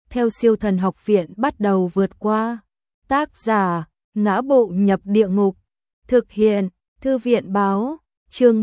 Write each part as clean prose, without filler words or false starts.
theo Siêu Thần Học Viện bắt đầu vượt qua. Tác giả: Ngã Bộ Nhập Địa Ngục. Thực hiện: Thư viện báo. Chương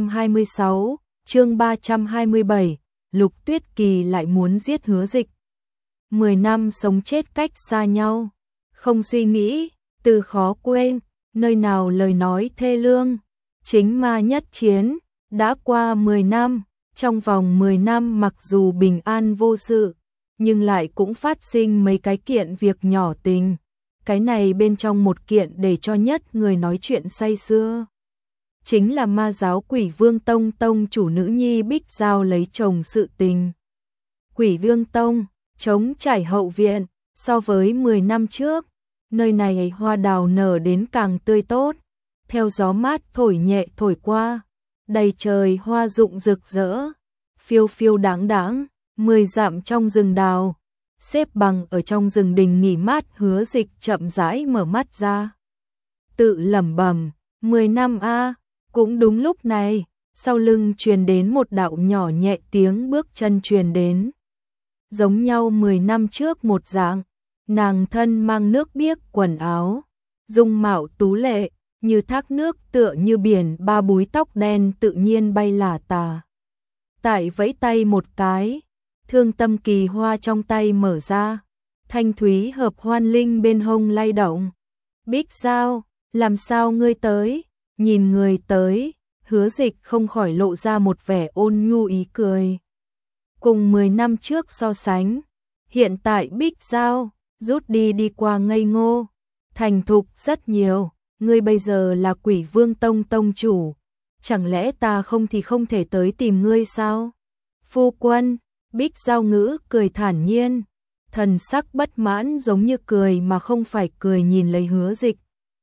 326, chương 327, Lục Tuyết Kỳ lại muốn giết Hứa Dịch. 10 năm sống chết cách xa nhau, không suy nghĩ, từ khó quên, nơi nào lời nói thê lương, chính ma nhất chiến. Đã qua 10 năm, trong vòng 10 năm mặc dù bình an vô sự, nhưng lại cũng phát sinh mấy cái kiện việc nhỏ tình. Cái này bên trong một kiện để cho nhất người nói chuyện say sưa, chính là ma giáo Quỷ Vương Tông tông chủ nữ nhi Bích Giao lấy chồng sự tình. Quỷ Vương Tông, trống trải hậu viện, so với 10 năm trước, nơi này hoa đào nở đến càng tươi tốt, theo gió mát thổi nhẹ thổi qua, đầy trời hoa rụng rực rỡ, phiêu phiêu đáng đáng. 10 dặm trong rừng đào, xếp bằng ở trong rừng đình nghỉ mát, Hứa Dịch chậm rãi mở mắt ra, tự lẩm bẩm, 10 năm a. Cũng đúng lúc này, sau lưng truyền đến một đạo nhỏ nhẹ tiếng bước chân truyền đến. Giống nhau 10 năm trước một dạng, nàng thân mang nước biếc quần áo, dung mạo tú lệ, như thác nước tựa như biển, ba búi tóc đen tự nhiên bay lả tả. Tại vẫy tay một cái, Thương Tâm Kỳ hoa trong tay mở ra, thanh thúy hợp hoan linh bên hông lay động. Bích Giao, làm sao ngươi tới? Nhìn người tới, Hứa Dịch không khỏi lộ ra một vẻ ôn nhu ý cười. Cùng 10 năm trước so sánh, hiện tại Bích Giao rút đi qua ngây ngô, thành thục rất nhiều. Ngươi bây giờ là Quỷ Vương Tông tông chủ, chẳng lẽ ta không thì không thể tới tìm ngươi sao? Phu quân, Bích Giao ngữ cười thản nhiên, thần sắc bất mãn giống như cười mà không phải cười, nhìn lấy Hứa Dịch.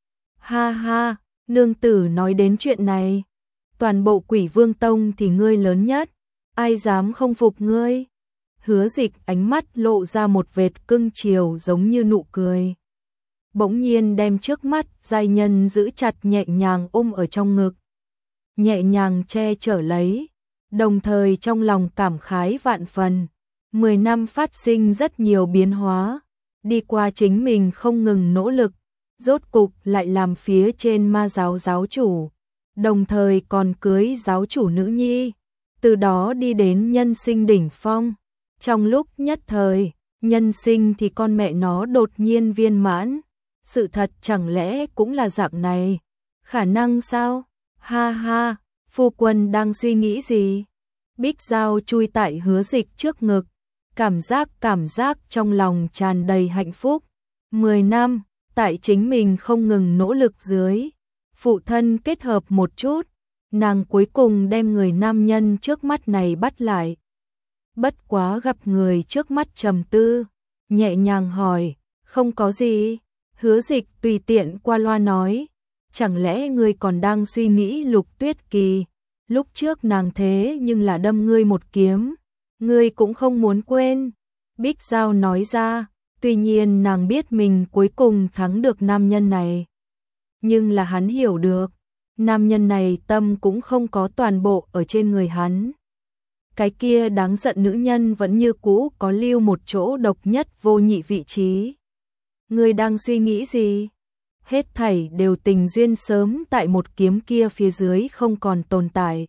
Ha ha, nương tử nói đến chuyện này, toàn bộ Quỷ Vương Tông thì ngươi lớn nhất, ai dám không phục ngươi? Hứa Dịch ánh mắt lộ ra một vệt cưng chiều giống như nụ cười. Bỗng nhiên đem trước mắt giai nhân giữ chặt, nhẹ nhàng ôm ở trong ngực, nhẹ nhàng che chở lấy, đồng thời trong lòng cảm khái vạn phần. 10 năm phát sinh rất nhiều biến hóa, đi qua chính mình không ngừng nỗ lực, rốt cục lại làm phía trên ma giáo giáo chủ, đồng thời còn cưới giáo chủ nữ nhi, từ đó đi đến nhân sinh đỉnh phong. Trong lúc nhất thời, nhân sinh thì con mẹ nó đột nhiên viên mãn. Sự thật chẳng lẽ cũng là dạng này? Khả năng sao? Ha ha, phu quân đang suy nghĩ gì? Bích Giao chui tại Hứa Dịch trước ngực, cảm giác trong lòng tràn đầy hạnh phúc. 10 năm, tại chính mình không ngừng nỗ lực dưới, phụ thân kết hợp một chút, nàng cuối cùng đem người nam nhân trước mắt này bắt lại. Bất quá gặp người trước mắt trầm tư, nhẹ nhàng hỏi, không có gì. Hứa Dịch tùy tiện qua loa nói, chẳng lẽ ngươi còn đang suy nghĩ Lục Tuyết Kỳ? Lúc trước nàng thế nhưng là đâm ngươi một kiếm, ngươi cũng không muốn quên. Bích Giao nói ra, tuy nhiên nàng biết mình cuối cùng thắng được nam nhân này. Nhưng là hắn hiểu được, nam nhân này tâm cũng không có toàn bộ ở trên người hắn. Cái kia đáng giận nữ nhân vẫn như cũ có lưu một chỗ độc nhất vô nhị vị trí. Ngươi đang suy nghĩ gì? Hết thảy đều tình duyên sớm tại một kiếm kia phía dưới không còn tồn tại.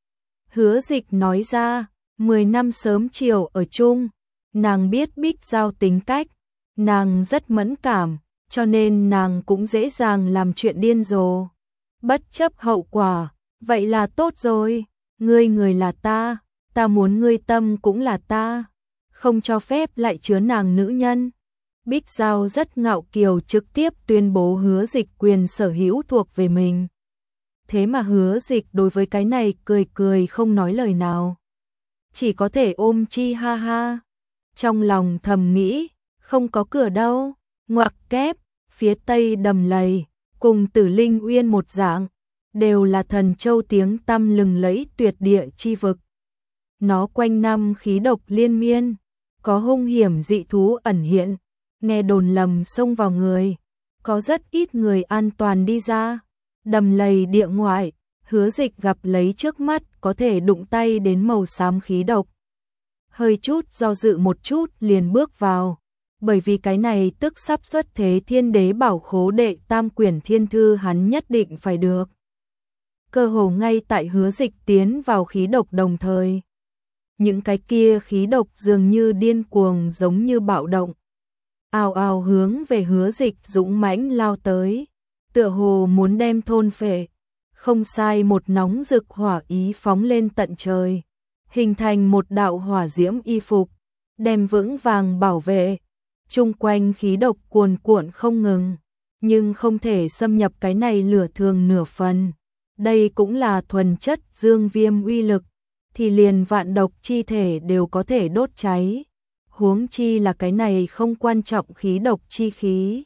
Hứa Dịch nói ra, 10 năm sớm chiều ở chung, nàng biết Bích Giao tính cách, nàng rất mẫn cảm, cho nên nàng cũng dễ dàng làm chuyện điên rồ. Bất chấp hậu quả, vậy là tốt rồi, người là ta, ta muốn ngươi tâm cũng là ta, không cho phép lại chứa nàng nữ nhân. Bích Giao rất ngạo kiều trực tiếp tuyên bố Hứa Dịch quyền sở hữu thuộc về mình. Thế mà Hứa Dịch đối với cái này cười cười không nói lời nào, chỉ có thể ôm chi ha ha. Trong lòng thầm nghĩ, không có cửa đâu, ngoặc kép, phía tây đầm lầy, cùng Tử Linh Uyên một dạng, đều là thần châu tiếng tăm lừng lẫy tuyệt địa chi vực. Nó quanh năm khí độc liên miên, có hung hiểm dị thú ẩn hiện, nghe đồn lầm xông vào người, có rất ít người an toàn đi ra. Đầm lầy địa ngoại, Hứa Dịch gặp lấy trước mắt có thể đụng tay đến màu xám khí độc. hơi chút do dự một chút liền bước vào, bởi vì cái này tức sắp xuất thế Thiên Đế Bảo Khố đệ tam quyển thiên thư hắn nhất định phải được. Cơ hồ ngay tại Hứa Dịch tiến vào khí độc đồng thời, những cái kia khí độc dường như điên cuồng giống như bạo động, ào ào hướng về Hứa Dịch dũng mãnh lao tới, tựa hồ muốn đem thôn phệ. Không sai, một nóng rực hỏa ý phóng lên tận trời, hình thành một đạo hỏa diễm y phục, đem vững vàng bảo vệ. Chung quanh khí độc cuồn cuộn không ngừng, nhưng không thể xâm nhập cái này lửa thường nửa phần. Đây cũng là thuần chất dương viêm uy lực, thì liền vạn độc chi thể đều có thể đốt cháy. Huống chi là cái này không quan trọng khí độc chi khí.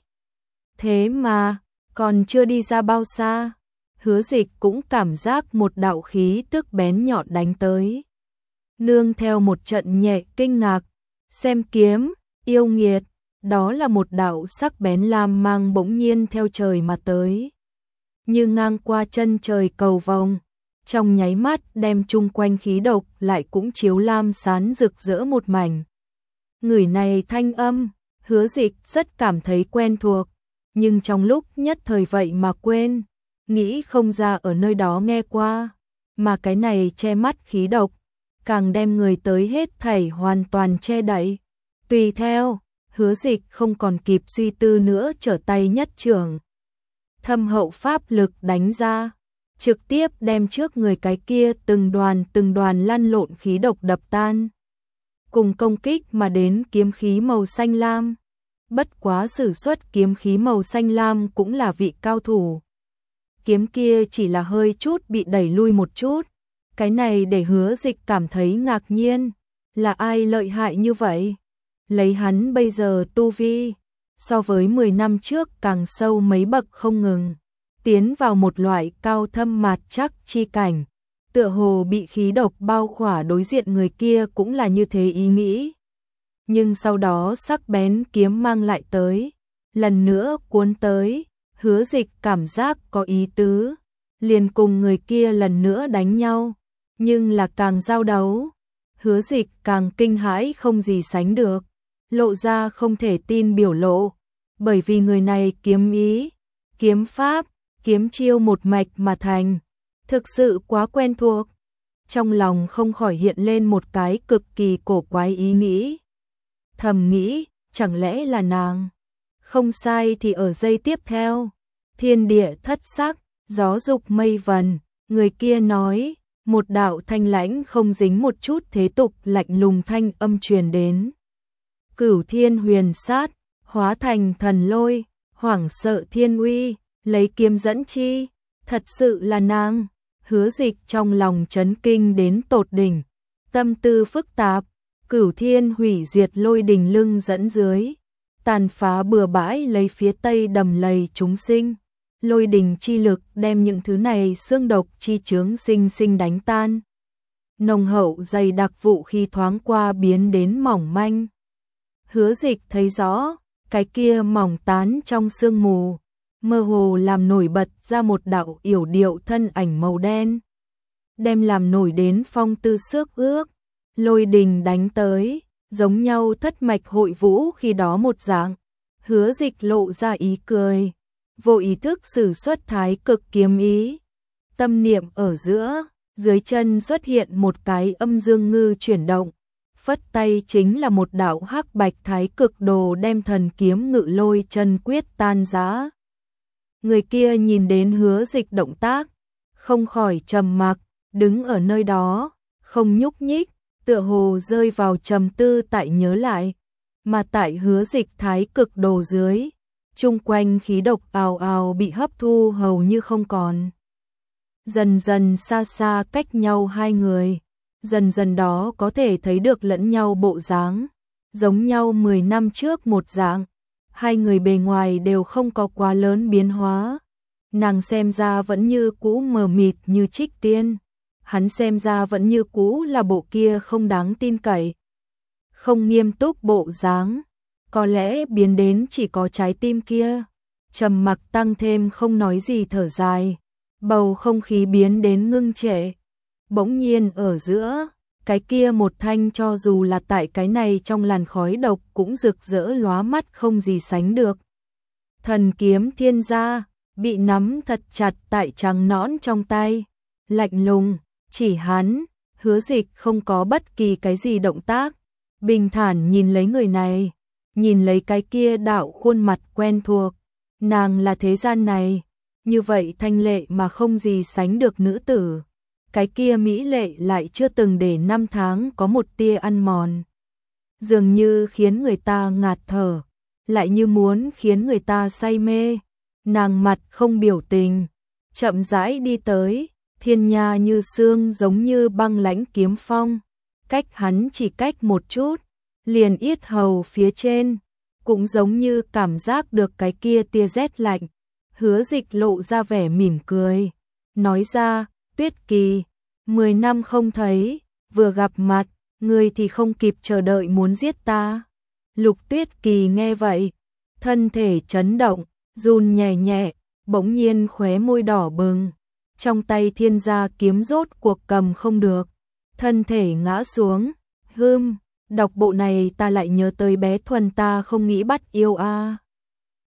Thế mà, còn chưa đi ra bao xa, Hứa Dịch cũng cảm giác một đạo khí tức bén nhọn đánh tới. Nương theo một trận nhẹ kinh ngạc, xem kiếm, yêu nghiệt, đó là một đạo sắc bén lam mang bỗng nhiên theo trời mà tới. Như ngang qua chân trời cầu vồng, trong nháy mắt đem chung quanh khí độc lại cũng chiếu lam sán rực rỡ một mảnh. Người này thanh âm, Hứa Dịch rất cảm thấy quen thuộc, nhưng trong lúc nhất thời vậy mà quên, nghĩ không ra ở nơi đó nghe qua, mà cái này che mắt khí độc, càng đem người tới hết thảy hoàn toàn che đậy. Tùy theo, Hứa Dịch không còn kịp suy tư nữa, trở tay nhất trưởng. Thâm hậu pháp lực đánh ra, trực tiếp đem trước người cái kia từng đoàn lăn lộn khí độc đập tan. Cùng công kích mà đến kiếm khí màu xanh lam. Bất quá sử xuất kiếm khí màu xanh lam cũng là vị cao thủ. Kiếm kia chỉ là hơi chút bị đẩy lui một chút. Cái này để Hứa Dịch cảm thấy ngạc nhiên. Là ai lợi hại như vậy? Lấy hắn bây giờ tu vi, so với 10 năm trước càng sâu mấy bậc không ngừng. Tiến vào một loại cao thâm mạt chắc chi cảnh. Tựa hồ bị khí độc bao khỏa, đối diện người kia cũng là như thế ý nghĩ. Nhưng sau đó sắc bén kiếm mang lại tới, lần nữa cuốn tới, Hứa Dịch cảm giác có ý tứ, liền cùng người kia lần nữa đánh nhau, nhưng là càng giao đấu, Hứa Dịch càng kinh hãi không gì sánh được, lộ ra không thể tin biểu lộ, bởi vì người này kiếm ý, kiếm pháp, kiếm chiêu một mạch mà thành, thực sự quá quen thuộc. Trong lòng không khỏi hiện lên một cái cực kỳ cổ quái ý nghĩ. Thầm nghĩ, chẳng lẽ là nàng? Không sai, thì ở giây tiếp theo, thiên địa thất sắc, gió dục mây vần, người kia nói, một đạo thanh lãnh không dính một chút thế tục lạnh lùng thanh âm truyền đến. Cửu thiên huyền sát, hóa thành thần lôi, hoảng sợ thiên uy, lấy kiếm dẫn chi, thật sự là nàng. Hứa Dịch trong lòng chấn kinh đến tột đỉnh, tâm tư phức tạp, cửu thiên hủy diệt lôi đình lưng dẫn dưới, tàn phá bừa bãi lấy phía tây đầm lầy chúng sinh, lôi đình chi lực đem những thứ này xương độc chi chướng sinh sinh đánh tan. Nồng hậu dày đặc vũ khí thoáng qua biến đến mỏng manh. Hứa Dịch thấy rõ, cái kia mỏng tán trong sương mù, mơ hồ làm nổi bật ra một đạo yểu điệu thân ảnh màu đen, đem làm nổi đến phong tư xước ước, lôi đình đánh tới, giống nhau thất mạch hội vũ khi đó một dạng. Hứa Dịch lộ ra ý cười, vô ý thức sử xuất thái cực kiếm ý, tâm niệm ở giữa, dưới chân xuất hiện một cái âm dương ngư chuyển động, phất tay chính là một đạo hắc bạch thái cực đồ đem thần kiếm ngự lôi chân quyết tan rã. Người kia nhìn đến Hứa Dịch động tác, không khỏi trầm mặc, đứng ở nơi đó, không nhúc nhích, tựa hồ rơi vào trầm tư tại nhớ lại, mà tại Hứa Dịch thái cực đồ dưới, chung quanh khí độc ào ào bị hấp thu hầu như không còn. Dần dần xa xa cách nhau hai người, dần dần đó có thể thấy được lẫn nhau bộ dáng, giống nhau 10 năm trước một dạng. Hai người bề ngoài đều không có quá lớn biến hóa. Nàng xem ra vẫn như cũ mờ mịt như trích tiên. Hắn xem ra vẫn như cũ là bộ kia không đáng tin cậy, không nghiêm túc bộ dáng. Có lẽ biến đến chỉ có trái tim kia. Trầm mặc tăng thêm không nói gì thở dài. Bầu không khí biến đến ngưng trệ. Bỗng nhiên ở giữa, cái kia một thanh cho dù là tại cái này trong làn khói độc cũng rực rỡ lóa mắt không gì sánh được. Thần kiếm thiên gia, bị nắm thật chặt tại trắng nõn trong tay, lạnh lùng, chỉ hắn, Hứa Dịch không có bất kỳ cái gì động tác, bình thản nhìn lấy người này, nhìn lấy cái kia đạo khuôn mặt quen thuộc, nàng là thế gian này, như vậy thanh lệ mà không gì sánh được nữ tử, cái kia mỹ lệ lại chưa từng để năm tháng có một tia ăn mòn, dường như khiến người ta ngạt thở, lại như muốn khiến người ta say mê. Nàng mặt không biểu tình, chậm rãi đi tới, thiên nha như xương giống như băng lãnh kiếm phong, cách hắn chỉ cách một chút, liền yết hầu phía trên, cũng giống như cảm giác được cái kia tia rét lạnh. Hứa Dịch lộ ra vẻ mỉm cười, nói ra, Tuyết Kỳ, 10 năm không thấy, vừa gặp mặt, ngươi thì không kịp chờ đợi muốn giết ta. Lục Tuyết Kỳ nghe vậy, thân thể chấn động, run nhẹ nhẹ, bỗng nhiên khóe môi đỏ bừng, trong tay thiên gia kiếm rốt cuộc cầm không được, thân thể ngã xuống, đọc bộ này ta lại nhớ tới bé Thuần ta không nghĩ bắt yêu a.